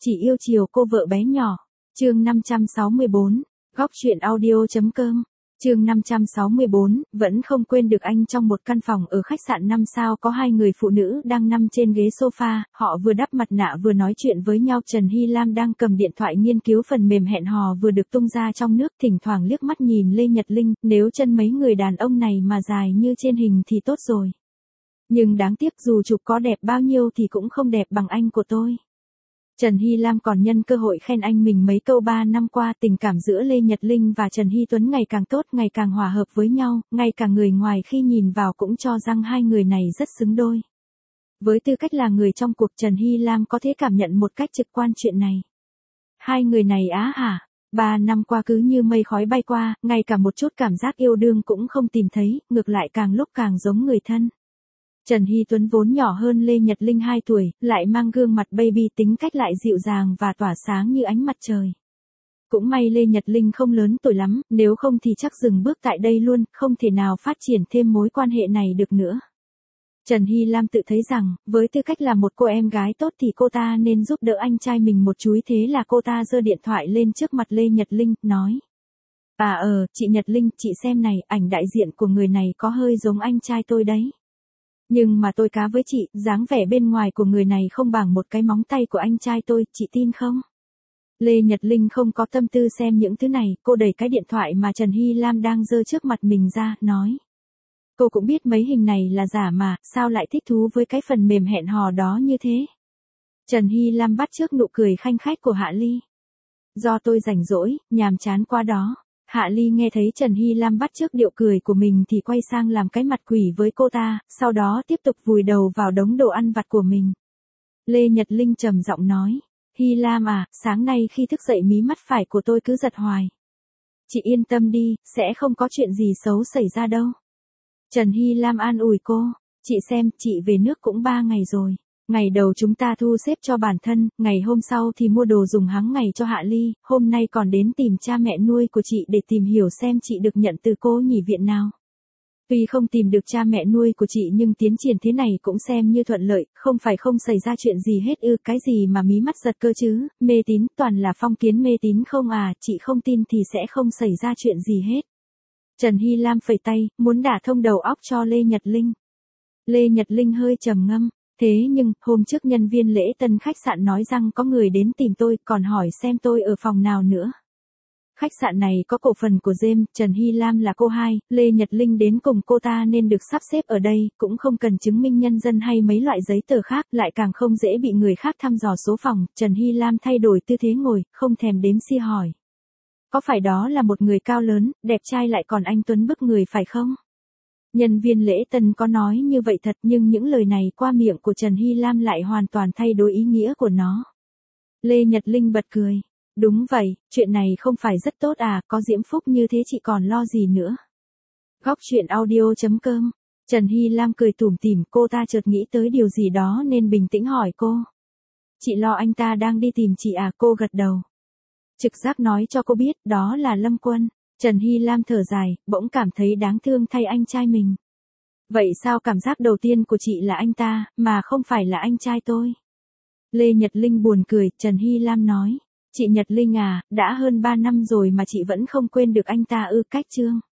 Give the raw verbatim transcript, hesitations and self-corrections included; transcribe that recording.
Chỉ yêu chiều cô vợ bé nhỏ. Chương năm trăm sáu mươi bốn, góc truyện audio.com. Chương năm trăm sáu mươi bốn, vẫn không quên được anh. Trong một căn phòng ở khách sạn năm sao có hai người phụ nữ đang nằm trên ghế sofa, họ vừa đắp mặt nạ vừa nói chuyện với nhau. Trần Hy Lam đang cầm điện thoại nghiên cứu phần mềm hẹn hò vừa được tung ra trong nước, thỉnh thoảng liếc mắt nhìn Lê Nhật Linh, nếu chân mấy người đàn ông này mà dài như trên hình thì tốt rồi. Nhưng đáng tiếc dù chụp có đẹp bao nhiêu thì cũng không đẹp bằng anh của tôi. Trần Hy Lam còn nhân cơ hội khen anh mình mấy câu. Ba năm qua tình cảm giữa Lê Nhật Linh và Trần Hy Tuấn ngày càng tốt, ngày càng hòa hợp với nhau, ngay cả người ngoài khi nhìn vào cũng cho rằng hai người này rất xứng đôi. Với tư cách là người trong cuộc, Trần Hy Lam có thể cảm nhận một cách trực quan chuyện này. Hai người này á hả? Ba năm qua cứ như mây khói bay qua, ngay cả một chút cảm giác yêu đương cũng không tìm thấy, ngược lại càng lúc càng giống người thân. Trần Hy Tuấn vốn nhỏ hơn Lê Nhật Linh hai tuổi, lại mang gương mặt baby, tính cách lại dịu dàng và tỏa sáng như ánh mặt trời. Cũng may Lê Nhật Linh không lớn tuổi lắm, nếu không thì chắc dừng bước tại đây luôn, không thể nào phát triển thêm mối quan hệ này được nữa. Trần Hy Lam tự thấy rằng, với tư cách là một cô em gái tốt thì cô ta nên giúp đỡ anh trai mình một chúi, thế là cô ta giơ điện thoại lên trước mặt Lê Nhật Linh, nói. À ờ, chị Nhật Linh, chị xem này, ảnh đại diện của người này có hơi giống anh trai tôi đấy. Nhưng mà tôi cá với chị, dáng vẻ bên ngoài của người này không bằng một cái móng tay của anh trai tôi, chị tin không? Lê Nhật Linh không có tâm tư xem những thứ này, cô đẩy cái điện thoại mà Trần Hy Lam đang giơ trước mặt mình ra, nói. Cô cũng biết mấy hình này là giả mà, sao lại thích thú với cái phần mềm hẹn hò đó như thế? Trần Hy Lam bắt chước nụ cười khanh khách của Hạ Ly. Do tôi rảnh rỗi, nhàm chán qua đó. Hạ Ly nghe thấy Trần Hy Lam bắt chước điệu cười của mình thì quay sang làm cái mặt quỷ với cô ta, sau đó tiếp tục vùi đầu vào đống đồ ăn vặt của mình. Lê Nhật Linh trầm giọng nói, Hy Lam à, sáng nay khi thức dậy mí mắt phải của tôi cứ giật hoài. Chị yên tâm đi, sẽ không có chuyện gì xấu xảy ra đâu. Trần Hy Lam an ủi cô, chị xem, chị về nước cũng ba ngày rồi. Ngày đầu chúng ta thu xếp cho bản thân, ngày hôm sau thì mua đồ dùng hàng ngày cho Hạ Ly, hôm nay còn đến tìm cha mẹ nuôi của chị để tìm hiểu xem chị được nhận từ cô nhỉ viện nào. Tuy không tìm được cha mẹ nuôi của chị nhưng tiến triển thế này cũng xem như thuận lợi, không phải không xảy ra chuyện gì hết ư, cái gì mà mí mắt giật cơ chứ, mê tín, toàn là phong kiến mê tín không à, chị không tin thì sẽ không xảy ra chuyện gì hết. Trần Hy Lam phẩy tay, muốn đả thông đầu óc cho Lê Nhật Linh. Lê Nhật Linh hơi trầm ngâm. Thế nhưng, hôm trước nhân viên lễ tân khách sạn nói rằng có người đến tìm tôi, còn hỏi xem tôi ở phòng nào nữa. Khách sạn này có cổ phần của James, Trần Hy Lam là cô hai, Lê Nhật Linh đến cùng cô ta nên được sắp xếp ở đây, cũng không cần chứng minh nhân dân hay mấy loại giấy tờ khác, lại càng không dễ bị người khác thăm dò số phòng. Trần Hy Lam thay đổi tư thế ngồi, không thèm đếm xi hỏi. Có phải đó là một người cao lớn, đẹp trai lại còn anh tuấn bức người phải không? Nhân viên lễ tân có nói như vậy thật, nhưng những lời này qua miệng của Trần Hy Lam lại hoàn toàn thay đổi ý nghĩa của nó. Lê Nhật Linh bật cười. Đúng vậy, chuyện này không phải rất tốt à, có diễm phúc như thế chị còn lo gì nữa. Góc truyện audio.com. Trần Hy Lam cười tủm tỉm, cô ta chợt nghĩ tới điều gì đó nên bình tĩnh hỏi cô. Chị lo anh ta đang đi tìm chị à? Cô gật đầu. Trực giác nói cho cô biết đó là Lâm Quân. Trần Hy Lam thở dài, bỗng cảm thấy đáng thương thay anh trai mình. Vậy sao cảm giác đầu tiên của chị là anh ta, mà không phải là anh trai tôi? Lê Nhật Linh buồn cười, Trần Hy Lam nói. Chị Nhật Linh à, đã hơn ba năm rồi mà chị vẫn không quên được anh ta ư? Cách Trương.